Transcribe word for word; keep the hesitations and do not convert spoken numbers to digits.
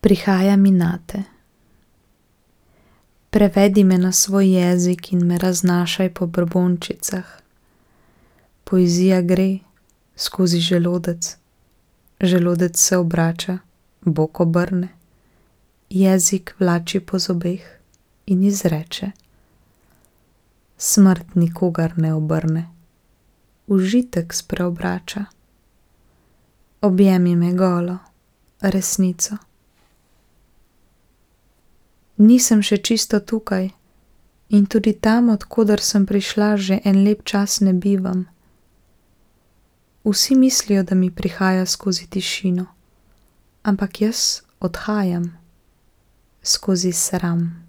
Prihaja mi nate. Prevedi me na svoj jezik in me raznašaj po brbončicah. Poezija gre skozi želodec, želodec se obrača, bok obrne, jezik vlači po zobeh in izreče: smrt nikogar ne obrne, užitek spreobrača. Objemi me golo, resnico. Nisem še čisto tukaj in tudi tam, od koder sem prišla, že en lep čas ne bivam. Vsi mislijo, da mi prihaja skozi tišino, ampak jaz odhajam skozi sram.